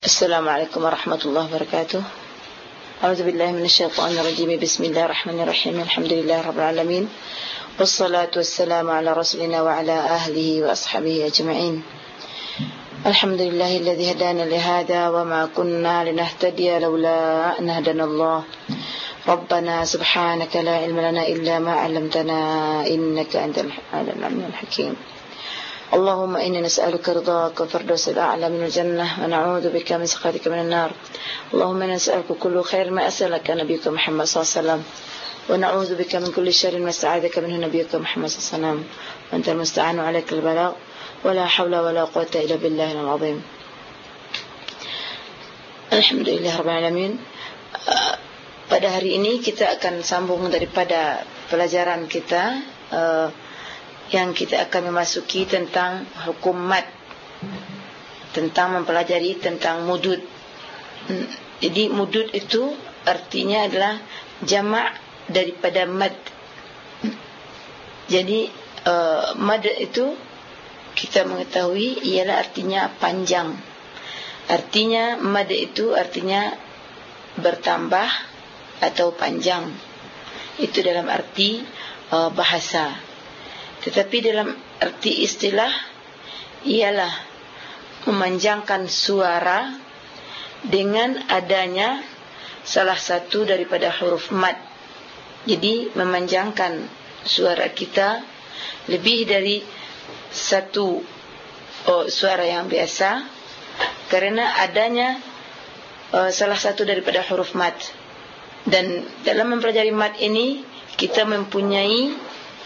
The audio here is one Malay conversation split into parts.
السلام عليكم ورحمة الله وبركاته. أعوذ بالله من الشيطان الرجيم. بسم الله الرحمن الرحيم. الحمد لله رب العالمين، والصلاة والسلام على رسولنا وعلى أهله وأصحابه أجمعين. الحمد لله الذي هدانا لهذا وما كنا لنهتدي لولا أن هدانا الله. ربنا سبحانك لا علم لنا إلا ما علمتنا إنك أنت العليم الحكيم. اللهم إنا نسألك رضاك وفردوس الأعلى من الجنة، ونعوذ بك من سخطك من النار. اللهم إنا نسألك كل خير ما أسألك نبيك محمد صلى الله عليه وسلم، ونعوذ بك من كل شر ما استعاذك منه نبيك محمد صلى الله عليه وسلم، وأنت المستعان عليك البلاغ، ولا حول ولا قوة إلا بالله العظيم. Alhamdulillah Rabbil Alamin. Pada hari ini kita akan sambung daripada pelajaran kita yang kita akan memasuki tentang hukum mad, tentang mempelajari tentang mudud. Jadi mudud itu artinya adalah jamak daripada mad. Jadi mad itu kita mengetahui ialah artinya panjang. Artinya mad itu artinya bertambah atau panjang. Itu dalam arti bahasa. Tetapi dalam arti istilah ialah memanjangkan suara dengan adanya salah satu daripada huruf mad. Jadi memanjangkan suara kita lebih dari satu suara yang biasa karena adanya salah satu daripada huruf mad. Dan dalam mempelajari mad ini kita mempunyai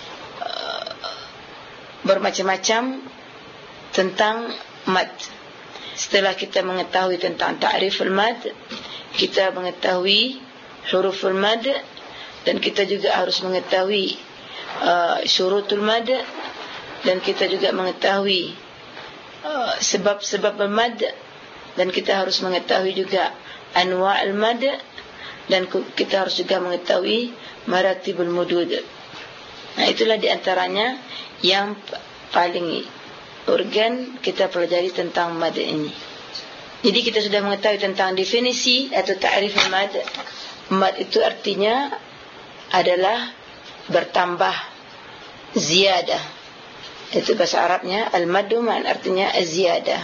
bermacam-macam tentang mad. Setelah kita mengetahui tentang ta'riful mad, kita mengetahui huruful mad, dan kita juga harus mengetahui syurutul mad, dan kita juga mengetahui sebab-sebab mad, dan kita harus mengetahui juga anwa'ul mad, dan kita harus juga mengetahui maratibul mudud. Nah, itulah diantaranya yang paling urgen kita pelajari tentang mad ini. Jadi kita sudah mengetahui tentang definisi atau ta'rif mad. Mad itu artinya adalah bertambah, ziyadah. Itu bahasa Arabnya al-maddu, artinya ziyadah.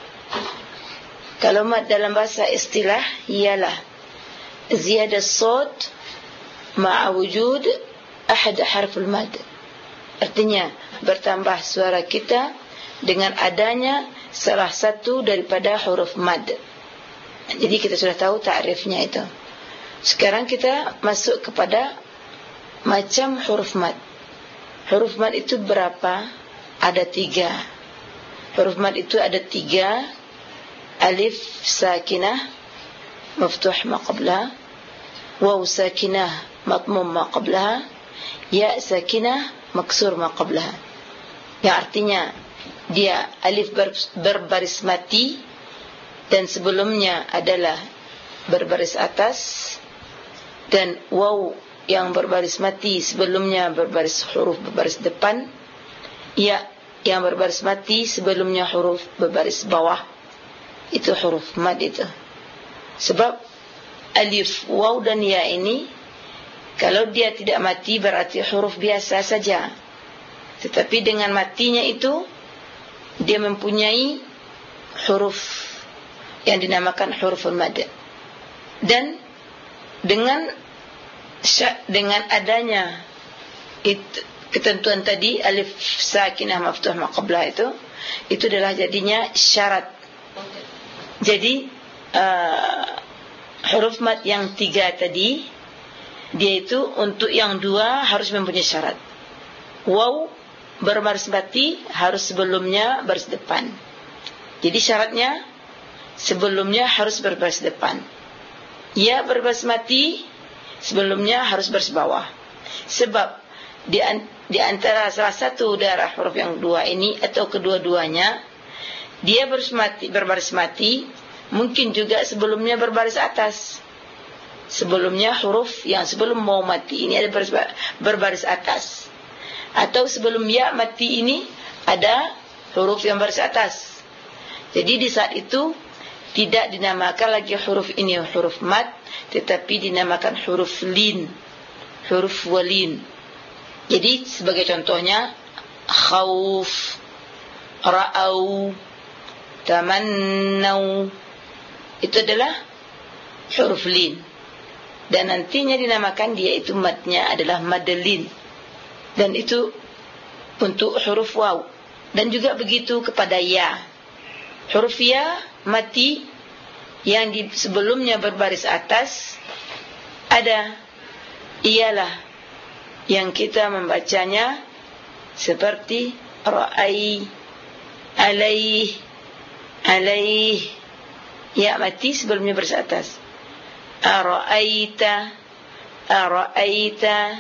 Kalau mad dalam bahasa istilah ialah ziyadah sawt ma'a wujud ahad harful mad. Artinya bertambah suara kita dengan adanya salah satu daripada huruf mad. Jadi kita sudah tahu ta'rifnya itu. Sekarang kita masuk kepada macam huruf mad. Huruf mad itu berapa? Ada 3. Huruf mad itu ada 3. Alif sakinah maftuh ma qablaha, waw sakinah matmum ma qablaha, ya sakinah maksur ma qablaha. Yang artinya dia alif berbaris mati dan sebelumnya adalah berbaris atas, dan waw yang berbaris mati sebelumnya berbaris huruf berbaris depan, ya yang berbaris mati sebelumnya huruf berbaris bawah. Itu huruf mad itu. Sebab alif, waw dan ya ini kalau dia tidak mati berarti huruf biasa saja. Tetapi dengan matinya itu dia mempunyai huruf yang dinamakan huruful mad. Dan dengan adanya ketentuan tadi alif sakinah maftuh ma qablah itu adalah jadinya syarat. Jadi huruf mad yang 3 tadi dia itu untuk yang 2 harus mempunyai syarat. Waw berbaris mati harus sebelumnya baris depan. Jadi syaratnya sebelumnya harus berbaris depan. Ya berbaris mati sebelumnya harus baris bawah. Sebab di antara salah satu darah huruf yang 2 ini atau kedua-duanya dia berbaris mati, mungkin juga sebelumnya berbaris atas. Sebelumnya huruf yang sebelum mau mati ini ada berbaris atas, atau sebelum ya mati ini ada huruf yang baris atas. Jadi di saat itu tidak dinamakan lagi huruf ini huruf mad, tetapi dinamakan huruf lin, huruf walin. Jadi sebagai contohnya khauf, ra'au, tamannau, itu adalah huruf lin. Dan nantinya dinamakan dia itu madnya adalah madlin. Dan itu untuk huruf waw. Dan juga begitu kepada ya. Huruf ya mati yang di sebelumnya berbaris atas ada, ialah yang kita membacanya seperti ra'ai, alaih, alaih. Ya mati sebelumnya baris atas. Ara'aita, ara'aita,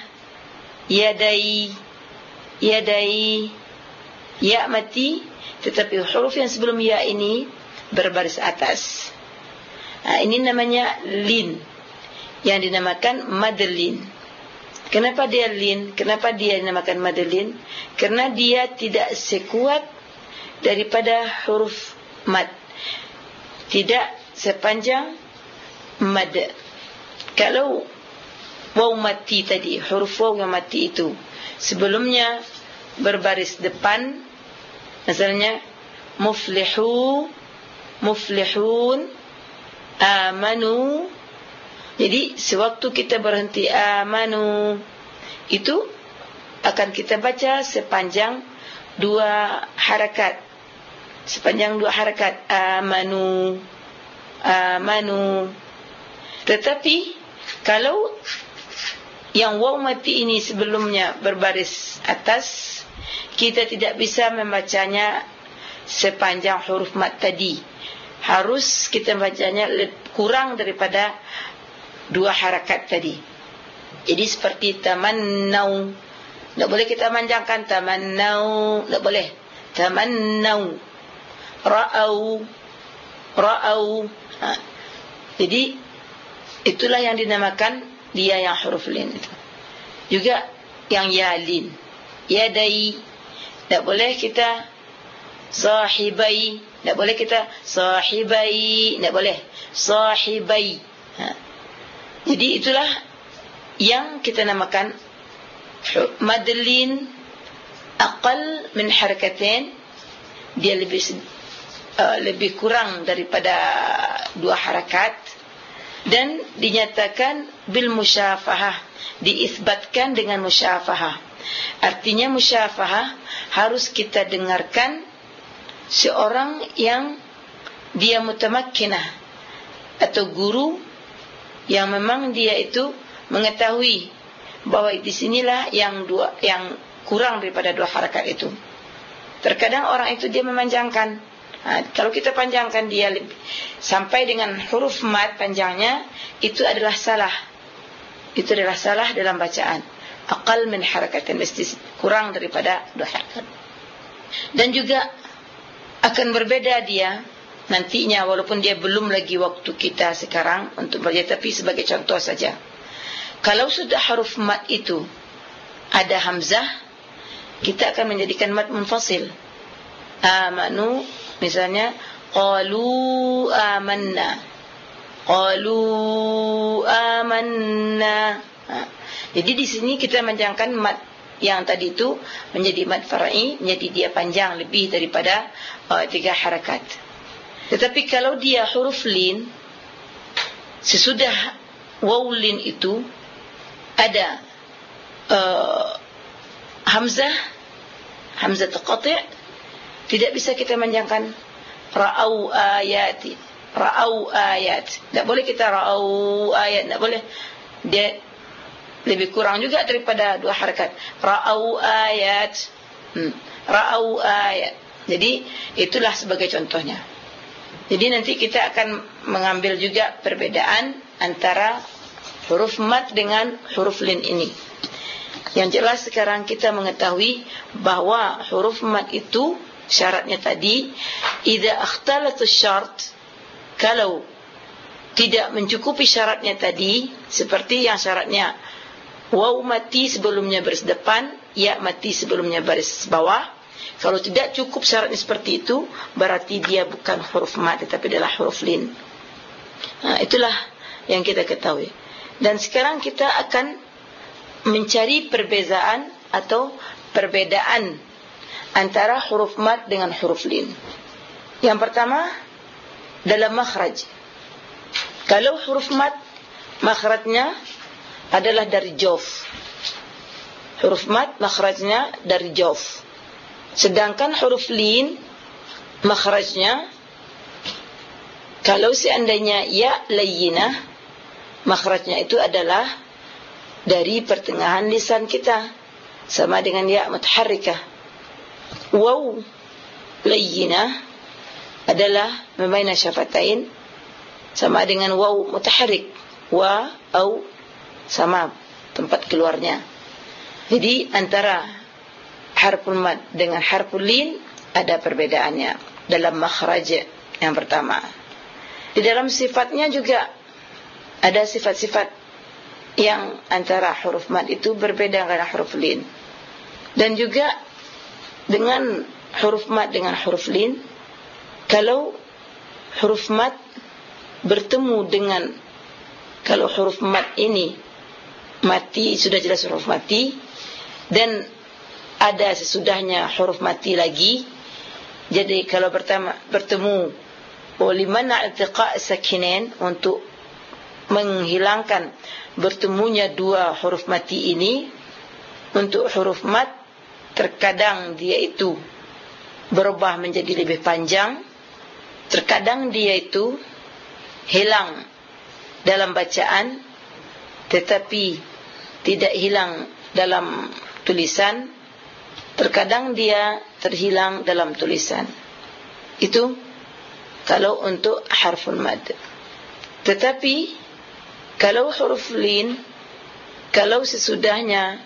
yadai, yadai. Ya mati, tetapi huruf yang sebelum ya ini berbaris atas. Ini namanya lin, yang dinamakan madlin. Kenapa dia lin? Kenapa dia dinamakan madlin? Karena dia tidak sekuat daripada huruf mad, tidak sepanjang mad. Kalau waw mati tadi, huruf waw yang mati itu sebelumnya berbaris depan, misalnya muflihu, muflihun, amanu. Jadi sewaktu kita berhenti amanu, itu akan kita baca sepanjang 2 harakat. Sepanjang 2 harakat, amanu, amanu. Tetapi kalau yang waw mati ini sebelumnya berbaris atas, kita tidak bisa membacanya sepanjang huruf mad tadi. Harus kita bacanya kurang daripada 2 harakat tadi. Jadi seperti tamannau, tak boleh kita manjangkan tamannau, tak boleh. Tamannau, ra'au, ra'au. Jadi itulah yang dinamakan dia yang huruf lin itu. Juga yang ya lin, yadai, tak boleh kita sahibai, tak boleh kita sahibai, tak boleh sahibai. Jadi itulah yang kita namakan madlin aqal min harakatain. Dia lebih kurang daripada 2 harakat, dan dinyatakan bil musyafahah, diisbatkan dengan musyafahah. Artinya musyafahah harus kita dengarkan seorang yang dia mutamakkinah, atau guru yang memang dia itu mengetahui bahwa di sinilah yang kurang daripada 2 harakat itu. Terkadang orang itu dia memanjangkan. Kalau kita panjangkan dia sampai dengan huruf mad panjangnya, itu adalah salah. Itu adalah salah dalam bacaan. Aqal min harakatin, mesti kurang daripada 2 harakat. Dan juga akan berbeda dia nantinya, walaupun dia belum lagi waktu kita sekarang untuk belajar, tapi sebagai contoh saja. Kalau sudah huruf mad itu ada hamzah, kita akan menjadikan mad munfasil. Amanu, misalnya qalu amanna, qalu amanna. Jadi di sini kita menjangkan mad yang tadi itu menjadi mad far'i, menjadi dia panjang lebih daripada 3 harakat. Tetapi kalau dia huruf lin, sesudah waw lin itu ada hamzah, hamzah qati', tidak bisa kita manjangkan ra'au ayati, ra'au ayat. Tak boleh kita ra'au ayat, tak boleh. Dia lebih kurang juga daripada 2 harakat. Ra'au ayat, ra'au ayat. Jadi itulah sebagai contohnya. Jadi nanti kita akan mengambil juga perbedaan antara huruf mad dengan huruf lin ini. Yang jelas sekarang kita mengetahui bahwa huruf mad itu syaratnya tadi, idza akhtalatus syart, kalau tidak mencukupi syaratnya tadi, seperti yang syaratnya waw mati sebelumnya baris depan, ya mati sebelumnya baris bawah, Kalau tidak cukup syaratnya seperti itu, berarti dia bukan huruf mad tetapi adalah huruf lin. Itulah yang kita ketahui. Dan sekarang kita akan mencari perbezaan atau perbedaan antara huruf mad dengan huruf lin. Yang pertama, dalam makhraj. Kalau huruf mad, makhrajnya adalah dari jawf. Huruf mad makhrajnya dari jawf. Sedangkan huruf lin makhrajnya, kalau seandainya ya layyinah, makhrajnya itu adalah dari pertengahan lisan kita, sama dengan ya mutaharrikah. Waw layyinah adalah memaina syafatain, sama dengan waw mutaharrik. Wa au sama tempat keluarnya. Jadi antara harful mad dengan harful lin ada perbedaannya dalam makhraj yang pertama. Di dalam sifatnya juga ada sifat-sifat yang antara huruf mad itu berbeda dengan huruf lin. Dan juga dengan huruf mad dengan huruf lin, kalau huruf mad bertemu dengan, kalau huruf mad ini mati, sudah jelas huruf mati, dan ada sesudahnya huruf mati lagi. Jadi kalau pertama bertemu limana iltiqa' sakinain, untuk menghilangkan bertemunya dua huruf mati ini, untuk huruf mad terkadang dia itu berubah menjadi lebih panjang, terkadang dia itu hilang dalam bacaan tetapi tidak hilang dalam tulisan, terkadang dia terhilang dalam tulisan. Itu kalau untuk harful mad. Tetapi kalau huruf lin, kalau sesudahnya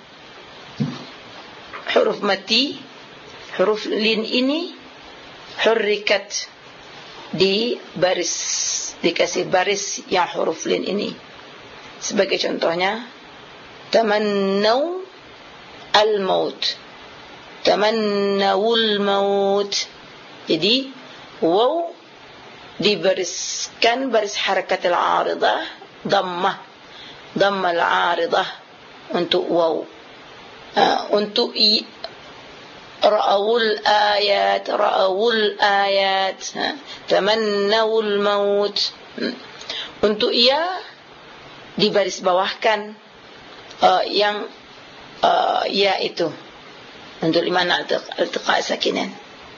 huruf mati, huruf lin ini hurrikat, di baris, dikasih baris yang huruf lin ini. Sebagai contohnya, tamannau al-maut, tamannawul maut. Jadi waw dibariskan baris harakat al-aridah, dhammah, dhamma al-aridah untuk waw. Untuk ra'awul ayat, ra'awul ayat, tamannawul maut. Untuk ya dibaris bawahkan yang ya itu untuk limana iltiqa' sakinan,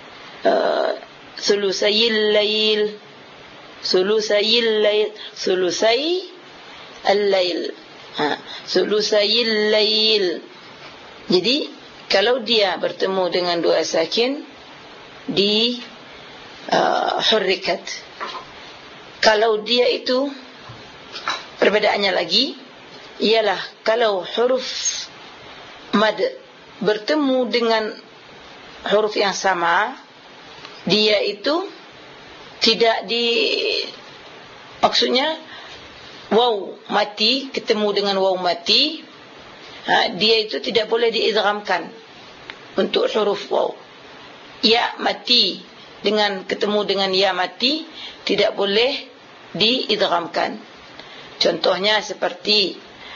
sulusayil lail, sulusayil lail, sulusai al-lail, sulusayil lail. Jadi kalau dia bertemu dengan dua sakin, di hurrikat. Kalau dia itu perbedaannya lagi ialah kalau huruf mad bertemu dengan huruf yang sama, dia itu tidak maksudnya waw mati ketemu dengan waw mati, dia itu tidak boleh diidghamkan untuk huruf waw. Ya mati dengan ketemu dengan ya mati tidak boleh diidghamkan. Contohnya seperti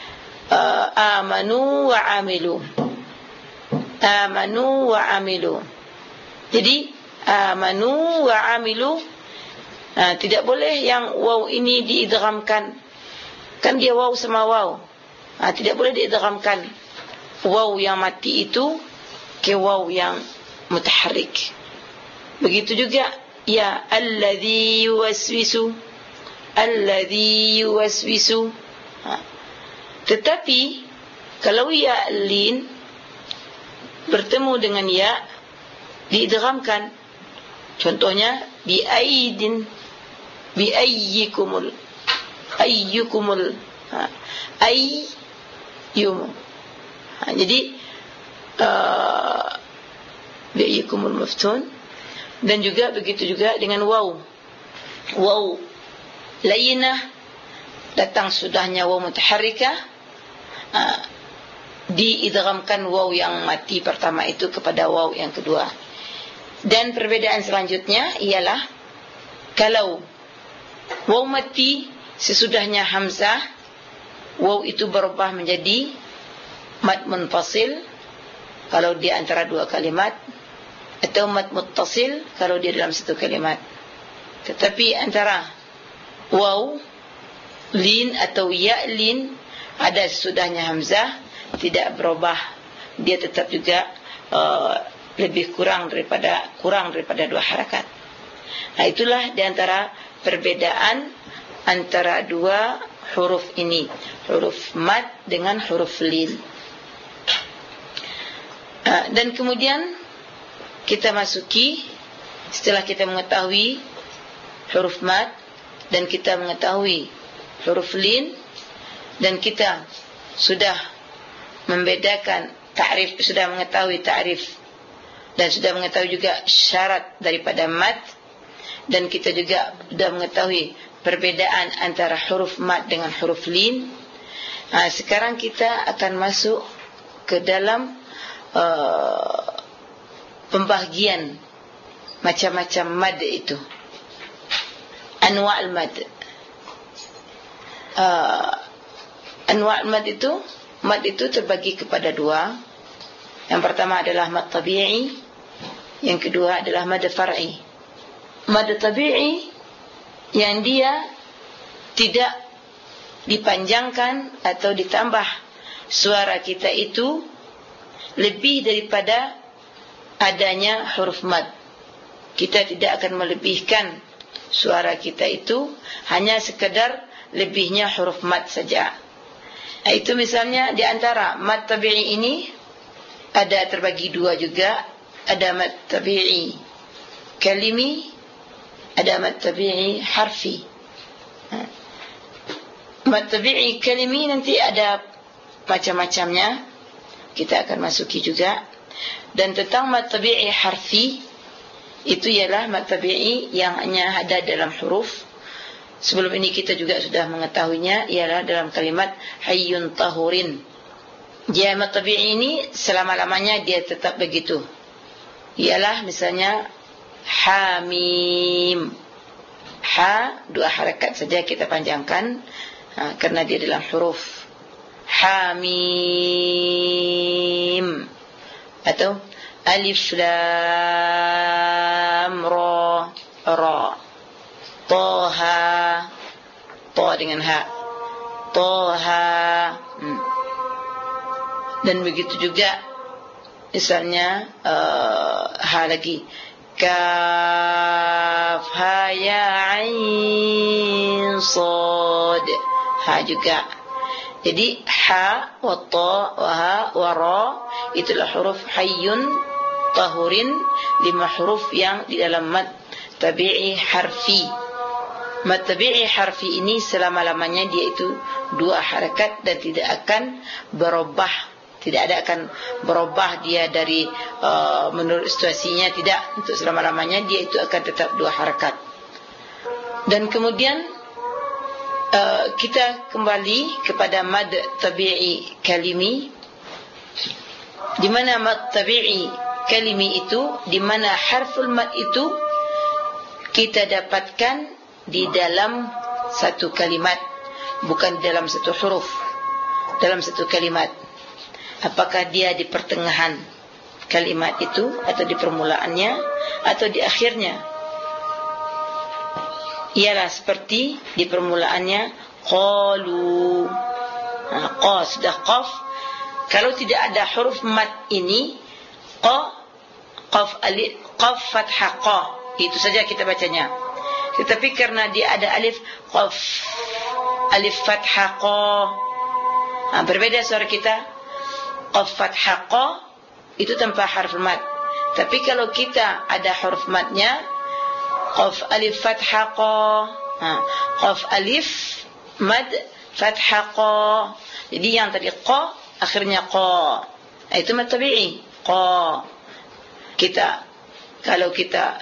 amanu wa amilu, amanu wa amilu. Jadi amanu wa amilu, tidak boleh yang waw ini diidghamkan, kan dia waw sama waw. Tidak boleh diidghamkan waw yang mati itu ke waw yang mutaharrik. Begitu juga ya alladhi yuwaswisu, alladhi yuwaswisu. Tetapi kalau ya lin bertemu dengan ya diidghamkan. Contohnya bi aidin, bi ayyikumul, ayyukumul, ayyum. Jadi bi ayyikumul maftun. Dan juga begitu juga dengan waw. Waw layyinah datang sudahnya waw mutaharrikah, diidghamkan waw yang mati pertama itu kepada waw yang kedua. Dan perbedaan selanjutnya ialah kalau waw mati sesudahnya hamzah, waw itu berubah menjadi mad munfasil kalau dia antara dua kalimat, atau mad muttasil kalau dia dalam satu kalimat. Tetapi antara waw, lin atau ya lin ada sesudahnya hamzah tidak berubah, dia tetap juga lebih kurang daripada dua harakat. Nah, itulah di antara perbedaan antara dua huruf ini, huruf mad dengan huruf lin. Dan kemudian kita masuki, setelah kita mengetahui huruf mad dan kita mengetahui huruf lin, dan kita sudah membedakan ta'rif, sudah mengetahui ta'rif dan sudah mengetahui juga syarat daripada mad, dan kita juga sudah mengetahui perbedaan antara huruf mad dengan huruf lin. Sekarang kita akan masuk ke dalam pembahagian macam-macam mad itu, anwa' al-mad. Anwa' al-mad itu terbagi kepada dua. Yang pertama adalah mad tabi'i, yang kedua adalah mad far'i. Mad tabi'i yang dia tidak dipanjangkan atau ditambah suara kita itu lebih daripada adanya huruf mad. Kita tidak akan melebihkan suara kita itu, hanya sekedar lebihnya huruf mad saja. Itu misalnya di antara mad tabi'i ini ada terbagi dua juga, ada mad tabi'i kalimi, ada mad tabi'i harfi. Mad tabi'i kalimi nanti ada macam-macamnya, kita akan masuki juga. Dan tentang mad tabi'i harfi, itu ialah mad tabi'i yang hanya ada dalam huruf. Sebelum ini kita juga sudah mengetahuinya, ialah dalam kalimat hayyun tahurin. Dia mad tabi'i ini selama-lamanya dia tetap begitu. Ialah misalnya hamim. Ha dua harakat saja kita panjangkan karena dia dalam huruf. Hamim. Atau alif lam ra, ra. Toha, to dengan ha, toha. Dan begitu juga misalnya ha lagi, kaf ha ya ain sad, ha juga. Jadi ha wa ta wa ha wa ra itulah huruf hayyun tahurin, 5 huruf yang di dalam mad tabi'i harfi. Mad tabi'i harfi ini selama-lamanya dia itu 2 harakat dan tidak akan berubah. Tidak ada akan berubah dia dari menurut situasinya, tidak. Untuk selama-lamanya dia itu akan tetap 2 harakat. Dan kemudian kita kembali kepada mad tabi'i kalimi, di mana mad tabi'i kalimi itu, di mana harful mad itu kita dapatkan di dalam satu kalimat, bukan dalam satu huruf, dalam satu kalimat. Apakah dia di pertengahan kalimat itu, atau di permulaannya, atau di akhirnya? Ialah seperti di permulaannya qalu. Qa sudah qaf. Kalau tidak ada huruf mad ini, qa, qaf alif, qaf fathah qa, itu saja kita bacanya. Tetapi karena dia ada alif, qaf, alif fathah qa, berbeda suara kita. Qaf fathah qa itu tanpa harf mad. Tapi kalau kita ada huruf madnya, qaf alif fathah qa, qaf alif mad fathah qa. Jadi yang tadi qa akhirnya qa, itu mad tabi'i qa. Kalau kita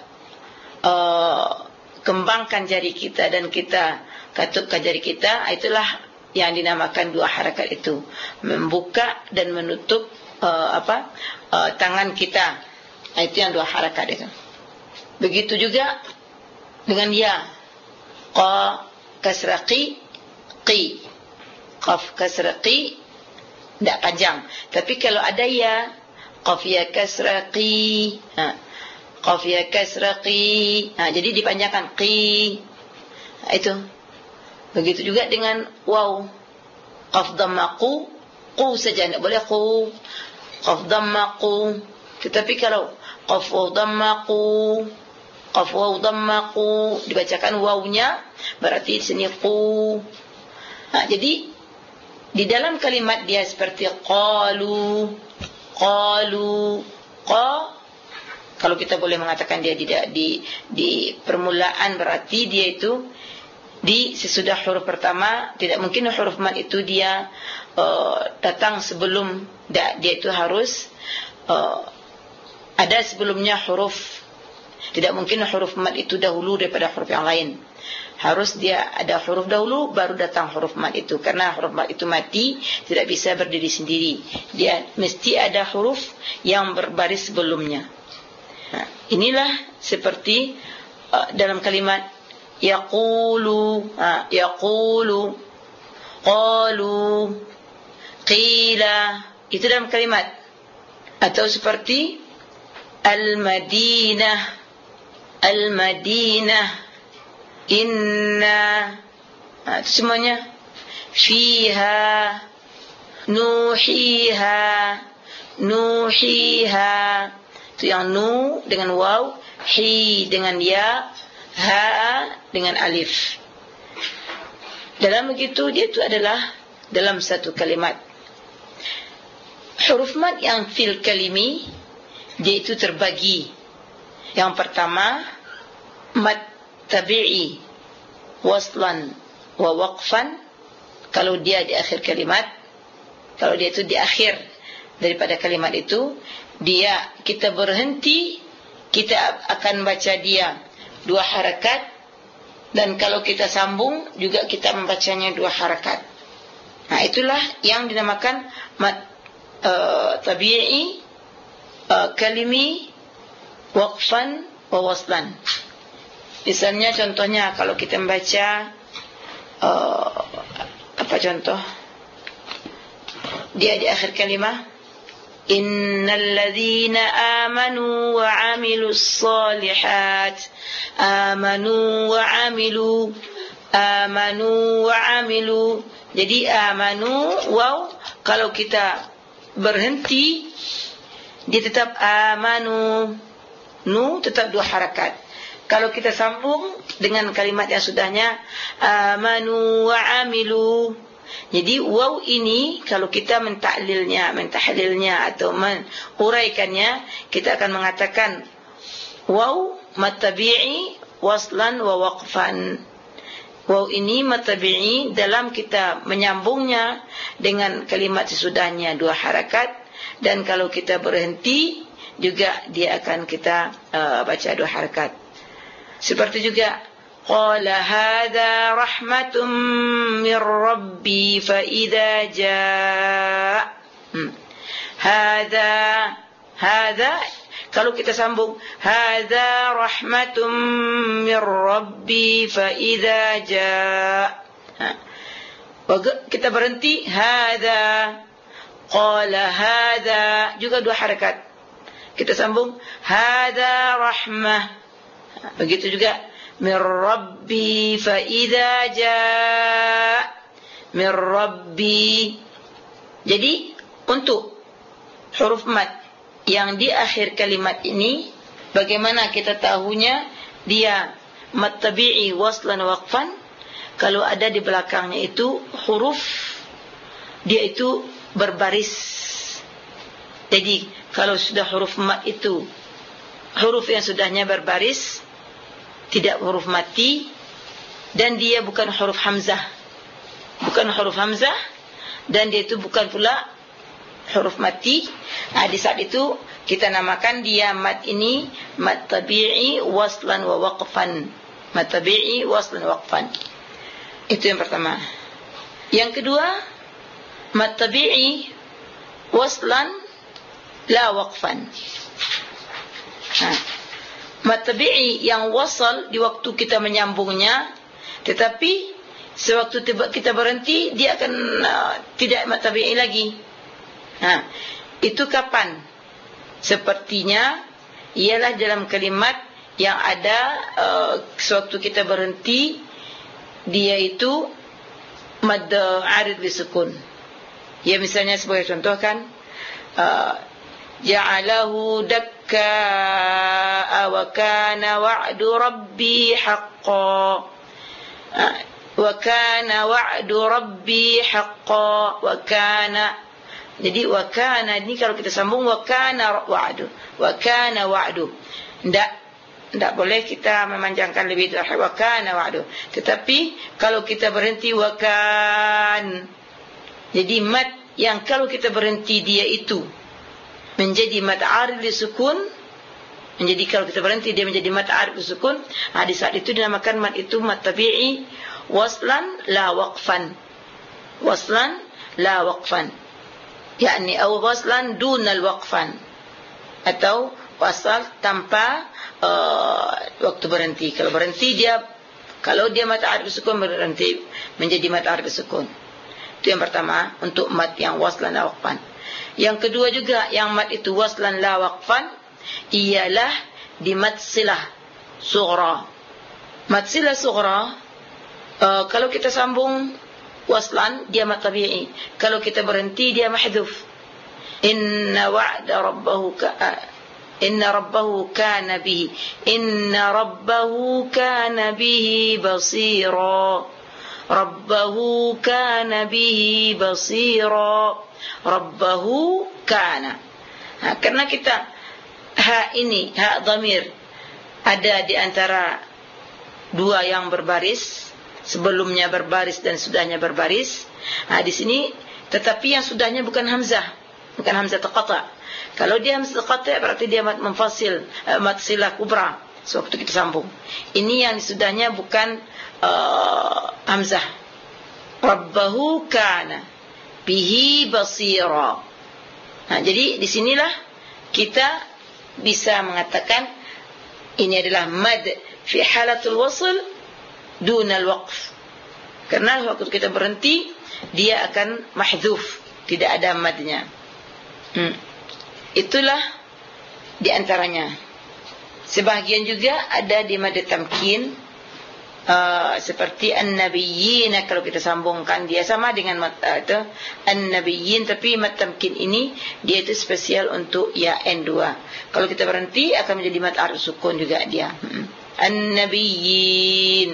kembangkan jari kita dan kita katupkan jari kita, itulah yang dinamakan 2 harakat itu, membuka dan menutup tangan kita. Itu yang 2 harakat itu. Begitu juga dengan ya. Qa kasrah qi, qi. Qaf kasrah qi, tidak panjang. Tapi kalau ada ya, qaf ya kasrah qi, qaf ya kasrah qi, jadi dipanjangkan qi. Itu. Begitu juga dengan waw. Qaf dhamma qu, qu saja, tidak boleh qu. Qaf dhamma qu. Tetapi kalau qaf waw dhamma qu, qaf waw dhamma qu, dibacakan wawnya, berarti di sini qu. Jadi di dalam kalimat dia seperti qalu, qalu, qa. Kalau kita boleh mengatakan dia tidak di permulaan, berarti dia itu di sesudah huruf pertama. Tidak mungkin huruf mad itu dia datang sebelum, dia itu harus ada sebelumnya huruf. Tidak mungkin huruf mad itu dahulu daripada huruf yang lain. Harus dia ada huruf dahulu baru datang huruf mad itu. Karena huruf mad itu mati, tidak bisa berdiri sendiri. Dia mesti ada huruf yang berbaris sebelumnya. Inilah seperti dalam kalimat yaqulu, yaqulu, qalu, qila. Itu dalam kalimat. Atau seperti al-Madinah, al-Madinah, inna, itu semuanya. Fiha, nuhiha, nuhiha. Itu yang nu dengan waw, hi dengan ya, ha dengan alif. Dalam begitu dia itu adalah dalam satu kalimat. Huruf mad yang fil kalimi dia itu terbagi. Yang pertama mad tabi'i waslan wa waqfan, kalau dia di akhir kalimat. Kalau dia itu di akhir daripada kalimat itu, dia kita berhenti, kita akan baca dia 2 harakat, dan kalau kita sambung juga kita membacanya 2 harakat. Itulah yang dinamakan mad tabi'i, kalimi, waqfan wa waslan. Misalnya contohnya kalau kita membaca apa contoh dia di akhir kalimat, innal ladzina amanu wa 'amilus shalihat, amanu wa 'amilu, amanu wa 'amilu. Jadi amanu waw, kalau kita berhenti dia tetap amanu, nu tetap 2 harakat. Kalau kita sambung dengan kalimat yang sudahnya amanu wa 'amilu, jadi waw ini kalau kita mentahlilnya atau menguraikannya, kita akan mengatakan waw mad tabi'i waslan wa waqfan. Waw ini mad tabi'i dalam kita menyambungnya dengan kalimat sesudahnya 2 harakat, dan kalau kita berhenti juga dia akan kita baca 2 harakat. Seperti juga qala hadza rahmatum mir rabbi fa idza jaa. Hadza kalau kita sambung hadza rahmatum mir rabbi fa idza jaa, kita berhenti hadza. Qala hadza juga 2 harakat. Kita sambung hadza rahmah. Begitu juga mir rabbi fa idza jaa, mir rabbi. Jadi untuk huruf mad yang di akhir kalimat ini, bagaimana kita tahunya dia mad tabi'i waslan waqfan? Kalau ada di belakangnya itu huruf, dia itu berbaris. Jadi kalau sudah huruf mad itu, huruf yang sudahnya berbaris, tidak huruf mati, dan dia bukan huruf hamzah, dan dia itu bukan pula huruf mati. Di saat itu kita namakan dia mad ini mad tabi'i waslan wa waqfan. Mad tabi'i waslan wa waqfan. Itu yang pertama. Yang kedua, mad tabi'i waslan la waqfan. Mad tabi'i yang wasal di waktu kita menyambungnya, tetapi sewaktu kita berhenti dia akan tidak mad tabi'i lagi. Itu kapan? Sepertinya ialah dalam kalimat yang ada sewaktu kita berhenti, dia itu mad arid bisukun. Ya, misalnya sebagai contoh kan, ja'alahu dakka wa kana wa'du rabbi haqqan, wa kana wa'du rabbi haqqan, wa kana. Jadi wa kana ini kalau kita sambung wa kana wa'du, wa kana wa'du, tidak boleh kita memanjangkan lebih dari wa kana wa'du. Tetapi kalau kita berhenti wa kan, jadi mad yang kalau kita berhenti dia itu menjadi mad arid sukun, menjadi kalau kita berhenti dia menjadi mad arid sukun. Di saat itu dinamakan mad itu mad tabi'i waslan la waqfan, waslan la waqfan, yakni aw waslan dunal waqfan, atau wasal tanpa waktu berhenti. Kalau berhenti dia, kalau dia mad arid sukun berhenti menjadi mad arid sukun. Itu yang pertama untuk mad yang waslan la waqfan. Yang kedua juga yang mad itu waslan la waqfan ialah di mad silah sughra. Mad silah sughra kalau kita sambung waslan dia mad tabi'i, kalau kita berhenti dia mahdhuf. Inna wa'da rabbahu inna rabbahu kana bihi, inna rabbahu kana bihi basira, rabbahu kana bihi basira, rabbahu kana. Karena kita ini ha dhamir ada di antara dua yang berbaris, sebelumnya berbaris dan sudahnya berbaris. Di sini tetapi yang sudahnya bukan hamzah, bukan hamzah taqata'. Kalau dia hamzah taqata' berarti dia mad munfasil, mad silah kubra sewaktu kita sambung. Ini yang sudahnya bukan hamzah. Rabbahu kana bihi basira. Jadi di sinilah kita bisa mengatakan ini adalah mad fi halatul wasl dunal waqf. Karena waktu kita berhenti dia akan mahdhuf, tidak ada madnya. Itulah di antaranya. Sebahagian juga ada di mad tamkin, seperti an-nabiyyin. Kalau kita sambungkan dia sama dengan mad itu an-nabiyyin, tapi mad tamkin ini dia itu spesial untuk ya N2. Kalau kita berhenti akan menjadi mad arid sukun juga dia. An-nabiyyin,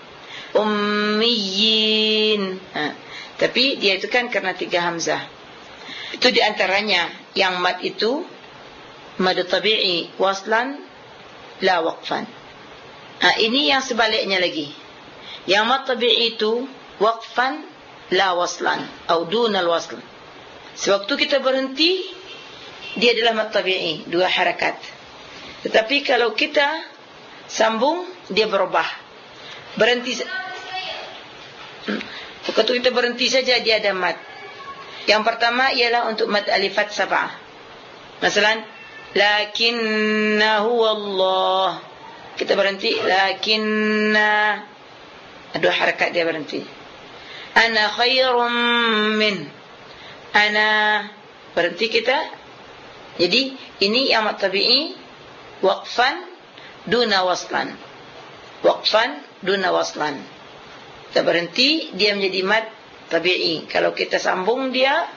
ummiyin. Tapi dia itu kan karena 3 hamzah. Itu di antaranya yang mad itu mad tabi'i waslan la waqfan. Ini yang sebaliknya lagi. Yang mad tabi'i itu waqfan la waslan atau dunal wasl. Sewaktu kita berhenti dia adalah mad tabi'i 2 harakat. Tetapi kalau kita sambung dia berubah. Berhenti waktu kita berhenti saja dia ada mad. Yang pertama ialah untuk mad alifat sab'ah. Masalan lakinnahu Allah, kita berhenti lakinna, 2 harakat dia berhenti. Ana khairum min, ana, berhenti kita. Jadi ini yang mad tabi'i waqfan duna waslan, waqfan duna waslan. Kita berhenti dia menjadi mad tabi'i. Kalau kita sambung dia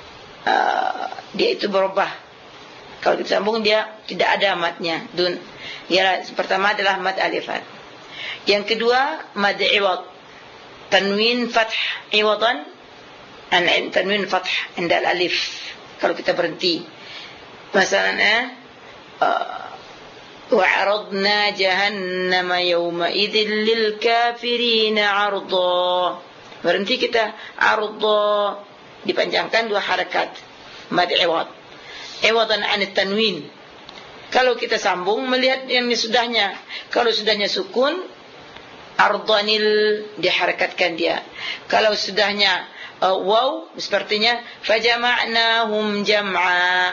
itu berubah. Kalau kita sambung dia tidak ada madnya. Yang pertama adalah mad alifat. Yang kedua mad iwad, tanwin fath iwadan an tanwin fath inda alif. Kalau kita berhenti, misalnya wa'aradna jahannama yawma idzil lil kafirin 'arda. Berhenti kita, 'arda dipanjangkan 2 harakat, mad iwad, iwadan an tanwin. Kalau kita sambung melihat yang sudahnya, kalau sudahnya sukun ardanil diharakatkan dia. Kalau sudahnya waw sepertinya fajama'nahum jam'a,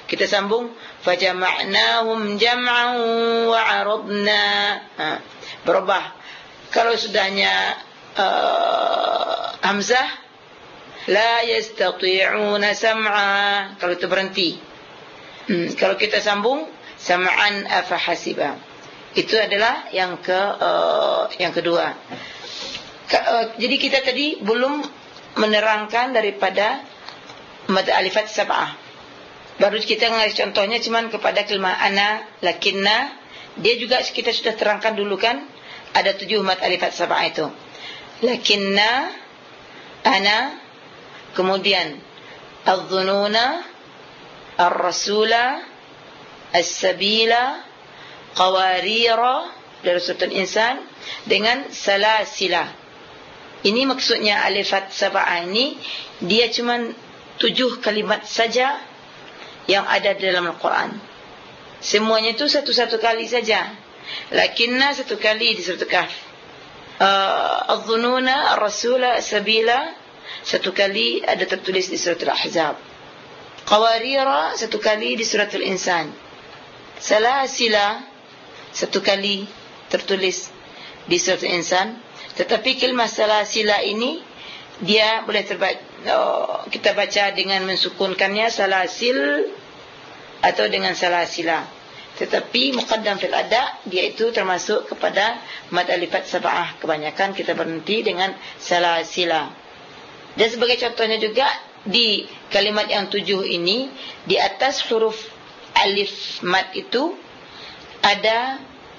kita sambung fajama'nahum jam'an wa 'aradna. Berubah. Kalau sudahnya hamzah, la yastati'una sam'a, kalau itu berhenti. Kalau kita sambung sam'an afahasiba, itu adalah yang kedua. Jadi kita tadi belum menerangkan daripada mad alifat sab'ah. Baru kita ngasih contohnya cuman kepada kalimah ana, lakinna. Dia juga kita sudah terangkan dulu kan, ada 7 mad alifat sab'ah itu. Lakinna, ana, kemudian adh-dhununa, ar-rasula, as-sabila, qawarira dari suratul insan, dengan salasila. Ini maksudnya alifat sab'ah ini, dia cuma 7 kalimat saja yang ada dalam Al-Quran. Semuanya itu satu-satu kali saja. Lakinna 1 kali di surat Kahf. Adh-dhununa, ar-rasula, as-sabila 1 kali ada tertulis di surat Al-Ahzab. Qawarira 1 kali di surat Al-Insan. Salasila 1 kali tertulis di surat Al-Insan. Tetapi kalimah salasila ini dia boleh kita baca dengan mensukunkannya salasil atau dengan salasila. Tetapi muqaddam fil ada, dia itu termasuk kepada mad alifat sab'ah. Kebanyakan kita berhenti dengan salasila. Dan sebagai contohnya juga di kalimat yang 7 ini, di atas huruf alif mad itu ada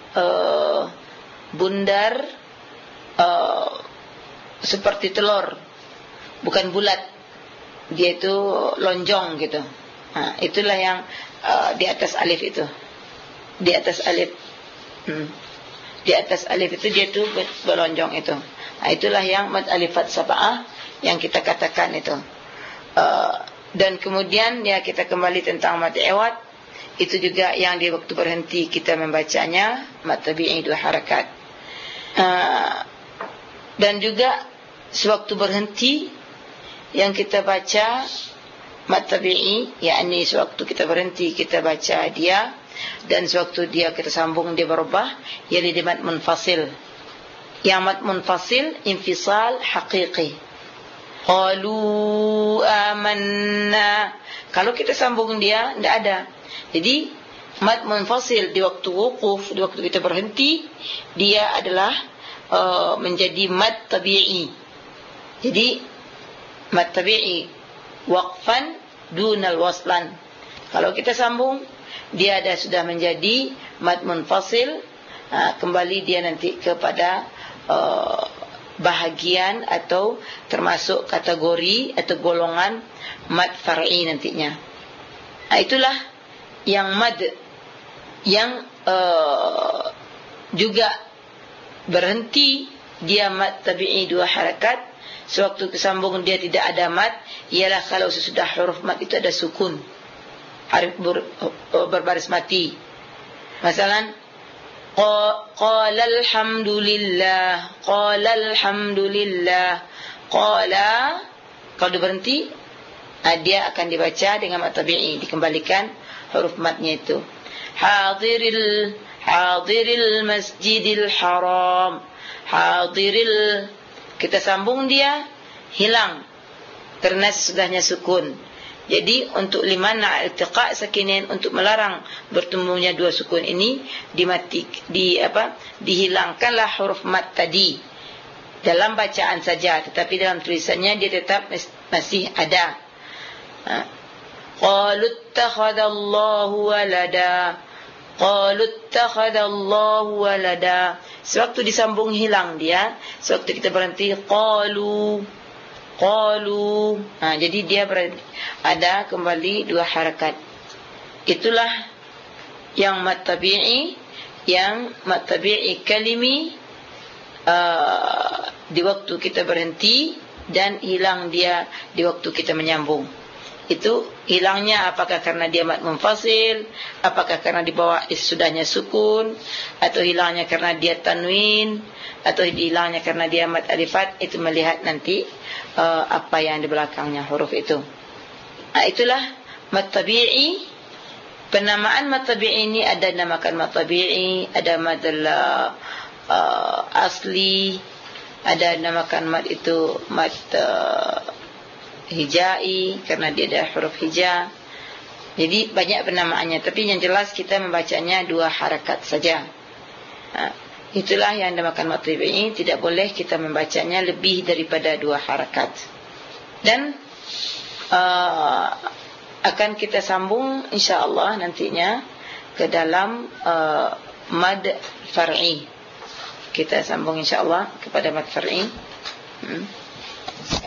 bundar seperti telur, bukan bulat, dia itu lonjong gitu. Itulah yang di atas alif itu, di atas alif, di atas alif itu dia itu berlonjong itu. Itulah yang mad alifat sab'ah yang kita katakan itu. Dan kemudian ya kita kembali tentang mad iwad, itu juga yang di waktu berhenti kita membacanya mad tabi'i 2 harakat. Dan juga sewaktu berhenti yang kita baca mad tabi'i, yakni sewaktu kita berhenti kita baca dia, dan sewaktu dia kita sambung dia berubah, yakni di mad munfasil. Yang mad munfasil infisal haqiqi. Qalu amanna, kalau kita sambung dia tidak ada. Jadi mad munfasil di waktu wukuf, di waktu kita berhenti, dia adalah menjadi mad tabi'i. Jadi mad tabi'i waqfan dunal waslan. Kalau kita sambung, dia sudah menjadi mad munfasil. Kembali dia nanti kepada bahagian atau termasuk kategori atau golongan mad far'i nantinya. Itulah yang mad yang juga berhenti, dia mad tabi'i 2 harakat. Sewaktu kesambung dia tidak ada mad, ialah kalau sesudah huruf mad itu ada sukun, harif berbaris mati. Masalan, qala alhamdulillah, qala alhamdulillah, qala, kalau dia berhenti, dia akan dibaca dengan mad tabi'i, dikembalikan huruf madnya itu. Hadiril masjidil haram, hadiril, kita sambung dia hilang karena sesudahnya sukun. Jadi untuk limana iltiqa sakinain, untuk melarang bertemunya 2 sukun ini, dihilangkanlah huruf mad tadi dalam bacaan saja, tetapi dalam tulisannya dia tetap masih ada. Qalu ittakhadallahu walada, qalu ittakhadallahu walada. Sewaktu disambung hilang dia, sewaktu kita berhenti qalu. Jadi dia ada kembali 2 harakat. Itulah yang mad tabi'i, yang mad tabi'i kalimi di waktu kita berhenti, dan hilang dia di waktu kita menyambung. Itu hilangnya apakah karena dia mad munfasil, apakah karena dibawa sesudahnya sukun, atau hilangnya karena dia tanwin, atau hilangnya karena dia mad alifat. Itu melihat nanti apa yang di belakangnya huruf itu. Itulah mad tabi'i Penamaan mad tabi'i ini ada namakan mad tabi'i, ada mad asli, ada namakan mad itu mad hijai karena dia ada huruf hija. Jadi banyak penamaannya, tapi yang jelas kita membacanya 2 harakat saja. Itulah yang dinamakan mad tabi'i, tidak boleh kita membacanya lebih daripada 2 harakat. Dan akan kita sambung insya-Allah nantinya ke dalam mad far'i. Kita sambung insya-Allah kepada mad far'i.